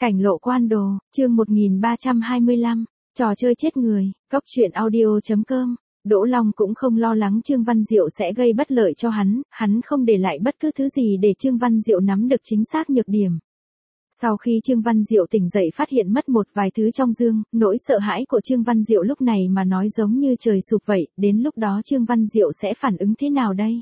Cảnh lộ quan đồ, chương 1325, trò chơi chết người, góc truyện audio.com. Đỗ Long cũng không lo lắng Trương Văn Diệu sẽ gây bất lợi cho hắn không để lại bất cứ thứ gì để Trương Văn Diệu nắm được chính xác nhược điểm. Sau khi Trương Văn Diệu tỉnh dậy phát hiện mất một vài thứ trong giường, nỗi sợ hãi của Trương Văn Diệu lúc này mà nói giống như trời sụp vậy, đến lúc đó Trương Văn Diệu sẽ phản ứng thế nào đây?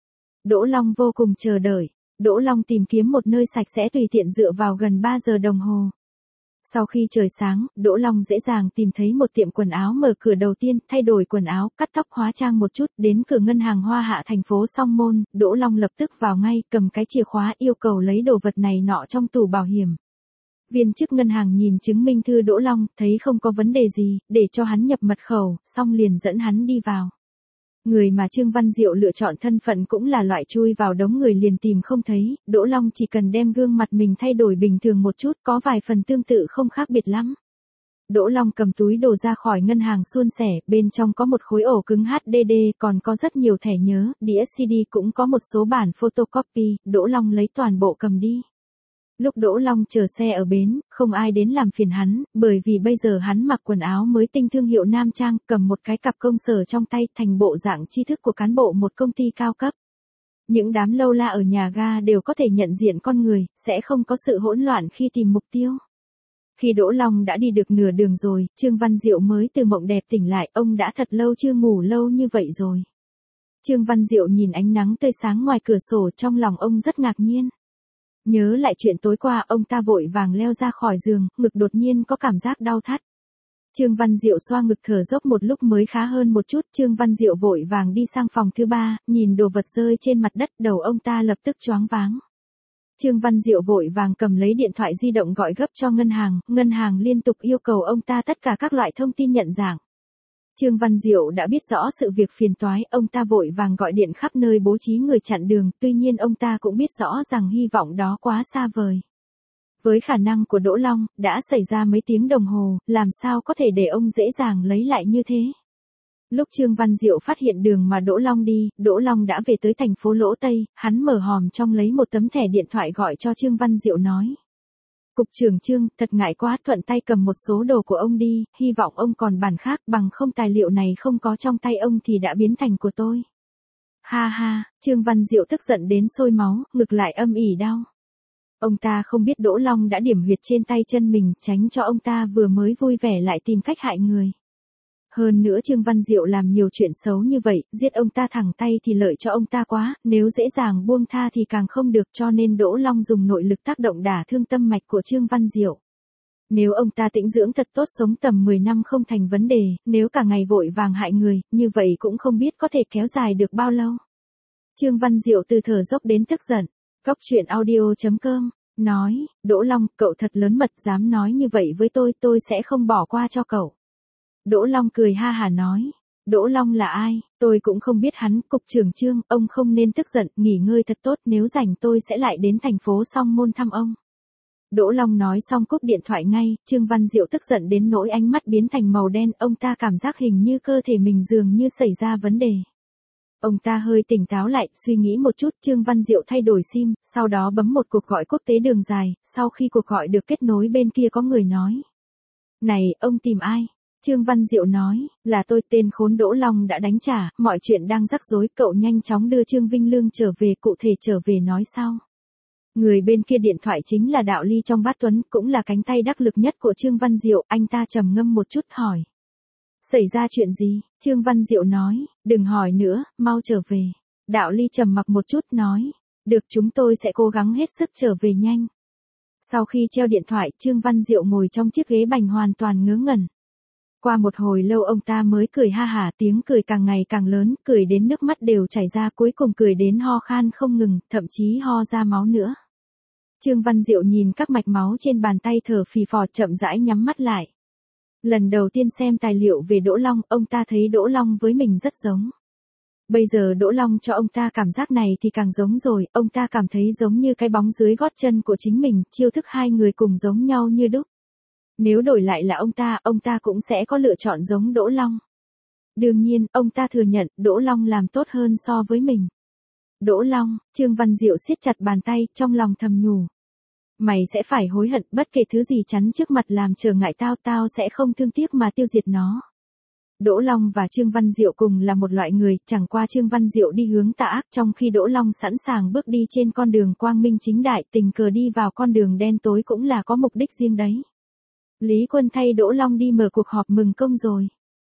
Đỗ Long vô cùng chờ đợi. Đỗ Long tìm kiếm một nơi sạch sẽ tùy tiện dựa vào gần 3 giờ đồng hồ. Sau khi trời sáng, Đỗ Long dễ dàng tìm thấy một tiệm quần áo mở cửa đầu tiên, thay đổi quần áo, cắt tóc hóa trang một chút, đến cửa ngân hàng Hoa Hạ thành phố Song Môn, Đỗ Long lập tức vào ngay, cầm cái chìa khóa yêu cầu lấy đồ vật này nọ trong tủ bảo hiểm. Viên chức ngân hàng nhìn chứng minh thư Đỗ Long, thấy không có vấn đề gì, để cho hắn nhập mật khẩu, xong liền dẫn hắn đi vào. Người mà Trương Văn Diệu lựa chọn thân phận cũng là loại chui vào đống người liền tìm không thấy, Đỗ Long chỉ cần đem gương mặt mình thay đổi bình thường một chút, có vài phần tương tự không khác biệt lắm. Đỗ Long cầm túi đồ ra khỏi ngân hàng suôn sẻ, bên trong có một khối ổ cứng HDD, còn có rất nhiều thẻ nhớ, đĩa CD cũng có một số bản photocopy, Đỗ Long lấy toàn bộ cầm đi. Lúc Đỗ Long chờ xe ở bến, không ai đến làm phiền hắn, bởi vì bây giờ hắn mặc quần áo mới tinh thương hiệu Nam Trang, cầm một cái cặp công sở trong tay, thành bộ dạng tri thức của cán bộ một công ty cao cấp. Những đám lâu la ở nhà ga đều có thể nhận diện con người, sẽ không có sự hỗn loạn khi tìm mục tiêu. Khi Đỗ Long đã đi được nửa đường rồi, Trương Văn Diệu mới từ mộng đẹp tỉnh lại, ông đã thật lâu chưa ngủ lâu như vậy rồi. Trương Văn Diệu nhìn ánh nắng tươi sáng ngoài cửa sổ, trong lòng ông rất ngạc nhiên. Nhớ lại chuyện tối qua, ông ta vội vàng leo ra khỏi giường, ngực đột nhiên có cảm giác đau thắt. Trương Văn Diệu xoa ngực thở dốc một lúc mới khá hơn một chút, Trương Văn Diệu vội vàng đi sang phòng thứ ba, nhìn đồ vật rơi trên mặt đất, đầu ông ta lập tức choáng váng. Trương Văn Diệu vội vàng cầm lấy điện thoại di động gọi gấp cho ngân hàng liên tục yêu cầu ông ta tất cả các loại thông tin nhận dạng. Trương Văn Diệu đã biết rõ sự việc phiền toái, ông ta vội vàng gọi điện khắp nơi bố trí người chặn đường, tuy nhiên ông ta cũng biết rõ rằng hy vọng đó quá xa vời. Với khả năng của Đỗ Long, đã xảy ra mấy tiếng đồng hồ, làm sao có thể để ông dễ dàng lấy lại như thế. Lúc Trương Văn Diệu phát hiện đường mà Đỗ Long đi, Đỗ Long đã về tới thành phố Lỗ Tây, hắn mở hòm trong lấy một tấm thẻ điện thoại gọi cho Trương Văn Diệu nói. Cục trưởng Trương, thật ngại quá, thuận tay cầm một số đồ của ông đi, hy vọng ông còn bản khác, bằng không tài liệu này không có trong tay ông thì đã biến thành của tôi. Ha ha, Trương Văn Diệu tức giận đến sôi máu, ngực lại âm ỉ đau. Ông ta không biết Đỗ Long đã điểm huyệt trên tay chân mình, tránh cho ông ta vừa mới vui vẻ lại tìm cách hại người. Hơn nữa Trương Văn Diệu làm nhiều chuyện xấu như vậy, giết ông ta thẳng tay thì lợi cho ông ta quá, nếu dễ dàng buông tha thì càng không được, cho nên Đỗ Long dùng nội lực tác động đả thương tâm mạch của Trương Văn Diệu. Nếu ông ta tĩnh dưỡng thật tốt sống tầm 10 năm không thành vấn đề, nếu cả ngày vội vàng hại người, như vậy cũng không biết có thể kéo dài được bao lâu. Trương Văn Diệu từ thở dốc đến tức giận. Góc truyện audio.com, nói, Đỗ Long, cậu thật lớn mật, dám nói như vậy với tôi sẽ không bỏ qua cho cậu. Đỗ Long cười ha hả nói, Đỗ Long là ai, tôi cũng không biết hắn, cục trưởng Trương, ông không nên tức giận, nghỉ ngơi thật tốt, nếu rảnh tôi sẽ lại đến thành phố Song Môn thăm ông. Đỗ Long nói xong cúp điện thoại ngay, Trương Văn Diệu tức giận đến nỗi ánh mắt biến thành màu đen, ông ta cảm giác hình như cơ thể mình dường như xảy ra vấn đề. Ông ta hơi tỉnh táo lại, suy nghĩ một chút, Trương Văn Diệu thay đổi sim, sau đó bấm một cuộc gọi quốc tế đường dài, sau khi cuộc gọi được kết nối bên kia có người nói. Này, ông tìm ai? Trương Văn Diệu nói, là tôi, tên khốn Đỗ Long đã đánh trả, mọi chuyện đang rắc rối, cậu nhanh chóng đưa Trương Vinh Lương trở về, cụ thể trở về nói sau. Người bên kia điện thoại chính là Đạo Ly trong Bát Tuấn, cũng là cánh tay đắc lực nhất của Trương Văn Diệu, anh ta trầm ngâm một chút hỏi. Xảy ra chuyện gì? Trương Văn Diệu nói, đừng hỏi nữa, mau trở về. Đạo Ly trầm mặc một chút nói, được, chúng tôi sẽ cố gắng hết sức trở về nhanh. Sau khi treo điện thoại, Trương Văn Diệu ngồi trong chiếc ghế bành hoàn toàn ngớ ngẩn. Qua một hồi lâu ông ta mới cười ha hả, tiếng cười càng ngày càng lớn, cười đến nước mắt đều chảy ra, cuối cùng cười đến ho khan không ngừng, thậm chí ho ra máu nữa. Trương Văn Diệu nhìn các mạch máu trên bàn tay thở phì phò, chậm rãi nhắm mắt lại. Lần đầu tiên xem tài liệu về Đỗ Long, ông ta thấy Đỗ Long với mình rất giống. Bây giờ Đỗ Long cho ông ta cảm giác này thì càng giống rồi, ông ta cảm thấy giống như cái bóng dưới gót chân của chính mình, chiêu thức hai người cùng giống nhau như đúc. Nếu đổi lại là ông ta cũng sẽ có lựa chọn giống Đỗ Long. Đương nhiên, ông ta thừa nhận, Đỗ Long làm tốt hơn so với mình. Đỗ Long, Trương Văn Diệu siết chặt bàn tay, trong lòng thầm nhủ. Mày sẽ phải hối hận, bất kể thứ gì chắn trước mặt làm trở ngại tao, tao sẽ không thương tiếc mà tiêu diệt nó. Đỗ Long và Trương Văn Diệu cùng là một loại người, chẳng qua Trương Văn Diệu đi hướng tà ác, trong khi Đỗ Long sẵn sàng bước đi trên con đường quang minh chính đại, tình cờ đi vào con đường đen tối cũng là có mục đích riêng đấy. Lý Quân thay Đỗ Long đi mở cuộc họp mừng công rồi.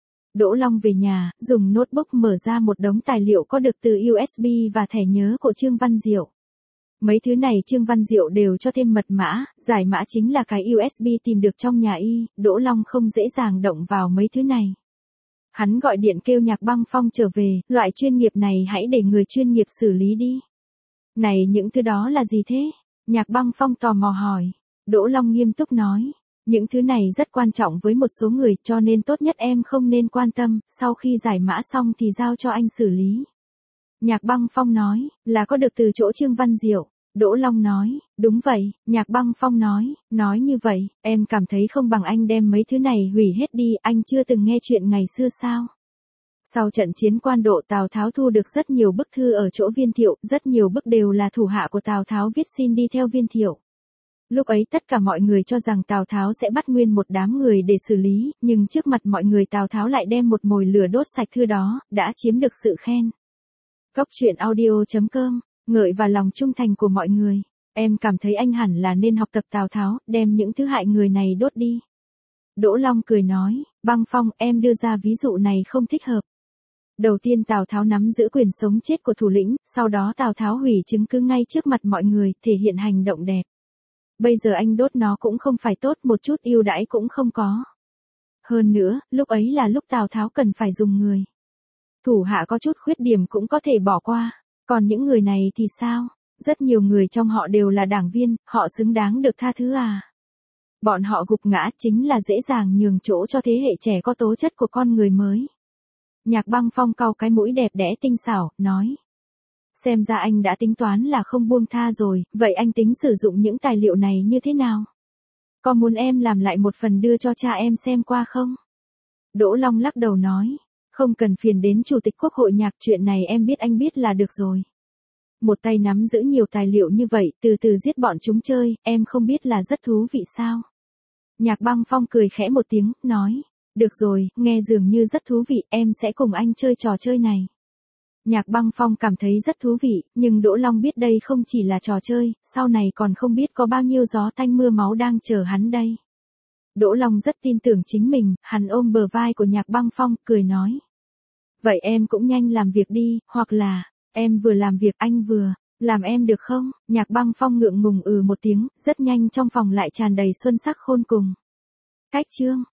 Đỗ Long về nhà, dùng notebook mở ra một đống tài liệu có được từ USB và thẻ nhớ của Trương Văn Diệu. Mấy thứ này Trương Văn Diệu đều cho thêm mật mã, giải mã chính là cái USB tìm được trong nhà y, Đỗ Long không dễ dàng động vào mấy thứ này. Hắn gọi điện kêu Nhạc Băng Phong trở về, loại chuyên nghiệp này hãy để người chuyên nghiệp xử lý đi. Này những thứ đó là gì thế? Nhạc Băng Phong tò mò hỏi. Đỗ Long nghiêm túc nói. Những thứ này rất quan trọng với một số người cho nên tốt nhất em không nên quan tâm, sau khi giải mã xong thì giao cho anh xử lý. Nhạc Băng Phong nói, là có được từ chỗ Trương Văn Diệu. Đỗ Long nói, đúng vậy, Nhạc Băng Phong nói như vậy, em cảm thấy không bằng anh đem mấy thứ này hủy hết đi, anh chưa từng nghe chuyện ngày xưa sao? Sau trận chiến Quan Độ Tào Tháo thu được rất nhiều bức thư ở chỗ Viên Thiệu, rất nhiều bức đều là thủ hạ của Tào Tháo viết xin đi theo Viên Thiệu. Lúc ấy tất cả mọi người cho rằng Tào Tháo sẽ bắt nguyên một đám người để xử lý, nhưng trước mặt mọi người Tào Tháo lại đem một mồi lửa đốt sạch thư đó, đã chiếm được sự khen. Góc truyện audio.com, ngợi và lòng trung thành của mọi người. Em cảm thấy anh hẳn là nên học tập Tào Tháo, đem những thứ hại người này đốt đi. Đỗ Long cười nói, Băng Phong, em đưa ra ví dụ này không thích hợp. Đầu tiên Tào Tháo nắm giữ quyền sống chết của thủ lĩnh, sau đó Tào Tháo hủy chứng cứ ngay trước mặt mọi người, thể hiện hành động đẹp. Bây giờ anh đốt nó cũng không phải tốt, một chút ưu đãi cũng không có. Hơn nữa, lúc ấy là lúc Tào Tháo cần phải dùng người. Thủ hạ có chút khuyết điểm cũng có thể bỏ qua, còn những người này thì sao? Rất nhiều người trong họ đều là đảng viên, họ xứng đáng được tha thứ à? Bọn họ gục ngã chính là dễ dàng nhường chỗ cho thế hệ trẻ có tố chất của con người mới. Nhạc Băng Phong cau cái mũi đẹp đẽ tinh xảo, nói. Xem ra anh đã tính toán là không buông tha rồi, vậy anh tính sử dụng những tài liệu này như thế nào? Có muốn em làm lại một phần đưa cho cha em xem qua không? Đỗ Long lắc đầu nói, không cần phiền đến Chủ tịch Quốc hội Nhạc, chuyện này em biết anh biết là được rồi. Một tay nắm giữ nhiều tài liệu như vậy, từ từ giết bọn chúng chơi, em không biết là rất thú vị sao? Nhạc Băng Phong cười khẽ một tiếng, nói, được rồi, nghe dường như rất thú vị, em sẽ cùng anh chơi trò chơi này. Nhạc Băng Phong cảm thấy rất thú vị, nhưng Đỗ Long biết đây không chỉ là trò chơi, sau này còn không biết có bao nhiêu gió tanh mưa máu đang chờ hắn đây. Đỗ Long rất tin tưởng chính mình, hắn ôm bờ vai của Nhạc Băng Phong, cười nói. Vậy em cũng nhanh làm việc đi, hoặc là, em vừa làm việc anh vừa làm em được không? Nhạc Băng Phong ngượng ngùng một tiếng, rất nhanh trong phòng lại tràn đầy xuân sắc khôn cùng. Cách chương